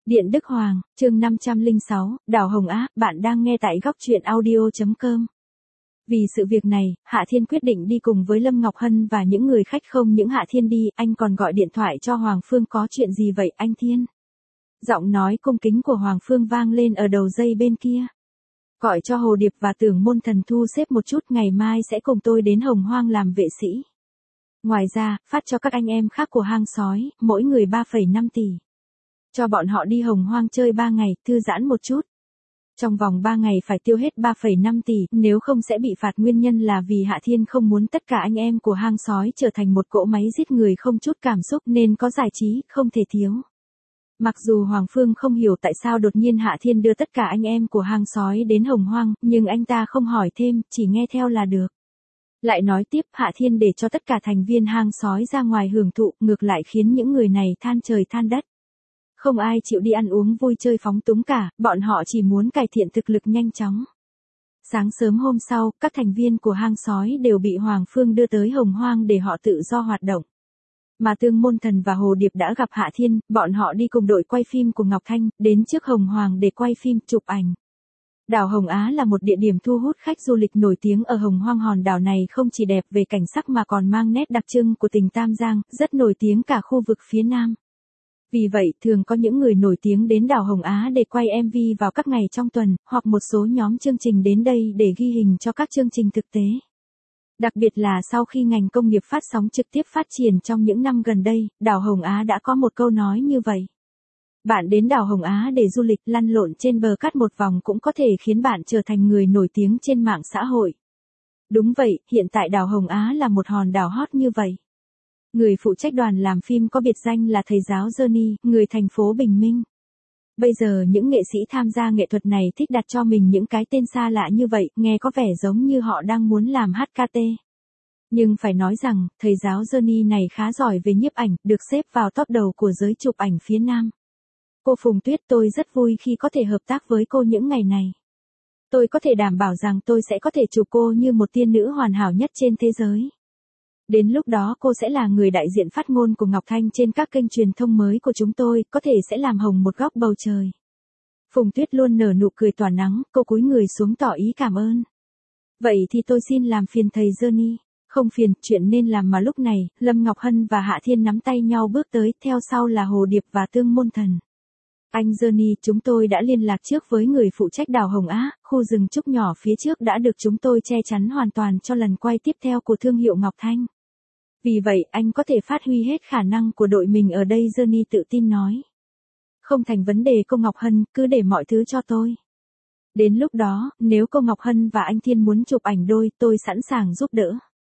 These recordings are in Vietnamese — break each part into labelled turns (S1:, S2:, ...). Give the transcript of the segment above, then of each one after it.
S1: Điện Đức Hoàng, chương 506, Đào Hồng Á, bạn đang nghe tại góc truyện audio.com. Vì sự việc này, Hạ Thiên quyết định đi cùng với Lâm Ngọc Hân và những người khách. Không những Hạ Thiên đi, anh còn gọi điện thoại cho Hoàng Phương. Có chuyện gì vậy anh Thiên? Giọng nói cung kính của Hoàng Phương vang lên ở đầu dây bên kia. Gọi cho Hồ Điệp và Tưởng Môn Thần thu xếp một chút, ngày mai sẽ cùng tôi đến Hồng Hoang làm vệ sĩ. Ngoài ra, phát cho các anh em khác của hang sói, mỗi người 3,5 tỷ. Cho bọn họ đi Hồng Hoang chơi 3 ngày, thư giãn một chút. Trong vòng 3 ngày phải tiêu hết 3,5 tỷ, nếu không sẽ bị phạt. Nguyên nhân là vì Hạ Thiên không muốn tất cả anh em của hang sói trở thành một cỗ máy giết người không chút cảm xúc, nên có giải trí, không thể thiếu. Mặc dù Hoàng Phương không hiểu tại sao đột nhiên Hạ Thiên đưa tất cả anh em của hang sói đến Hồng Hoang, nhưng anh ta không hỏi thêm, chỉ nghe theo là được. Lại nói tiếp, Hạ Thiên để cho tất cả thành viên hang sói ra ngoài hưởng thụ, ngược lại khiến những người này than trời than đất. Không ai chịu đi ăn uống vui chơi phóng túng cả, bọn họ chỉ muốn cải thiện thực lực nhanh chóng. Sáng sớm hôm sau, các thành viên của hang sói đều bị Hoàng Phương đưa tới Hồng Hoang để họ tự do hoạt động. Mà Tương Môn Thần và Hồ Điệp đã gặp Hạ Thiên, bọn họ đi cùng đội quay phim của Ngọc Thanh, đến trước Hồng Hoàng để quay phim, chụp ảnh. Đảo Hồng Á là một địa điểm thu hút khách du lịch nổi tiếng ở Hồng Hoang. Hòn đảo này không chỉ đẹp về cảnh sắc mà còn mang nét đặc trưng của tỉnh Tam Giang, rất nổi tiếng cả khu vực phía Nam. Vì vậy, thường có những người nổi tiếng đến đảo Hồng Á để quay MV vào các ngày trong tuần, hoặc một số nhóm chương trình đến đây để ghi hình cho các chương trình thực tế. Đặc biệt là sau khi ngành công nghiệp phát sóng trực tiếp phát triển trong những năm gần đây, đảo Hồng Á đã có một câu nói như vậy. Bạn đến đảo Hồng Á để du lịch, lăn lộn trên bờ cát một vòng cũng có thể khiến bạn trở thành người nổi tiếng trên mạng xã hội. Đúng vậy, hiện tại đảo Hồng Á là một hòn đảo hot như vậy. Người phụ trách đoàn làm phim có biệt danh là thầy giáo Johnny, người thành phố Bình Minh. Bây giờ những nghệ sĩ tham gia nghệ thuật này thích đặt cho mình những cái tên xa lạ như vậy, nghe có vẻ giống như họ đang muốn làm HKT. Nhưng phải nói rằng, thầy giáo Johnny này khá giỏi về nhiếp ảnh, được xếp vào top đầu của giới chụp ảnh phía Nam. Cô Phùng Tuyết, tôi rất vui khi có thể hợp tác với cô những ngày này. Tôi có thể đảm bảo rằng tôi sẽ có thể chụp cô như một tiên nữ hoàn hảo nhất trên thế giới. Đến lúc đó cô sẽ là người đại diện phát ngôn của Ngọc Thanh trên các kênh truyền thông mới của chúng tôi, có thể sẽ làm hồng một góc bầu trời. Phùng Tuyết luôn nở nụ cười tỏa nắng, cô cúi người xuống tỏ ý cảm ơn. Vậy thì tôi xin làm phiền thầy Johnny. Không phiền, chuyện nên làm mà. Lúc này, Lâm Ngọc Hân và Hạ Thiên nắm tay nhau bước tới, theo sau là Hồ Điệp và Tương Môn Thần. Anh Johnny, chúng tôi đã liên lạc trước với người phụ trách đảo Hồng Á, khu rừng trúc nhỏ phía trước đã được chúng tôi che chắn hoàn toàn cho lần quay tiếp theo của thương hiệu Ngọc Thanh. Vì vậy, anh có thể phát huy hết khả năng của đội mình ở đây, Johnny tự tin nói. Không thành vấn đề cô Ngọc Hân, cứ để mọi thứ cho tôi. Đến lúc đó, nếu cô Ngọc Hân và anh Thiên muốn chụp ảnh đôi, tôi sẵn sàng giúp đỡ.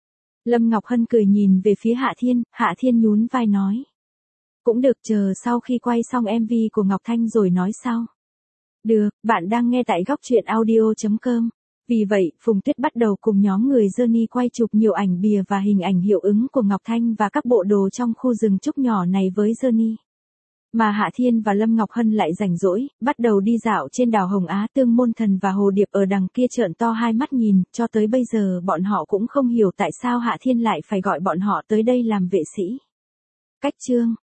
S1: Lâm Ngọc Hân cười nhìn về phía Hạ Thiên nhún vai nói. Cũng được, chờ sau khi quay xong MV của Ngọc Thanh rồi nói sau. Được, bạn đang nghe tại góc truyện audio.com. Vì vậy, Phùng Tuyết bắt đầu cùng nhóm người Johnny quay chụp nhiều ảnh bìa và hình ảnh hiệu ứng của Ngọc Thanh và các bộ đồ trong khu rừng trúc nhỏ này với Johnny. Mà Hạ Thiên và Lâm Ngọc Hân lại rảnh rỗi, bắt đầu đi dạo trên đảo Hồng Á. Tương Môn Thần và Hồ Điệp ở đằng kia trợn to hai mắt nhìn, cho tới bây giờ bọn họ cũng không hiểu tại sao Hạ Thiên lại phải gọi bọn họ tới đây làm vệ sĩ. Cách chương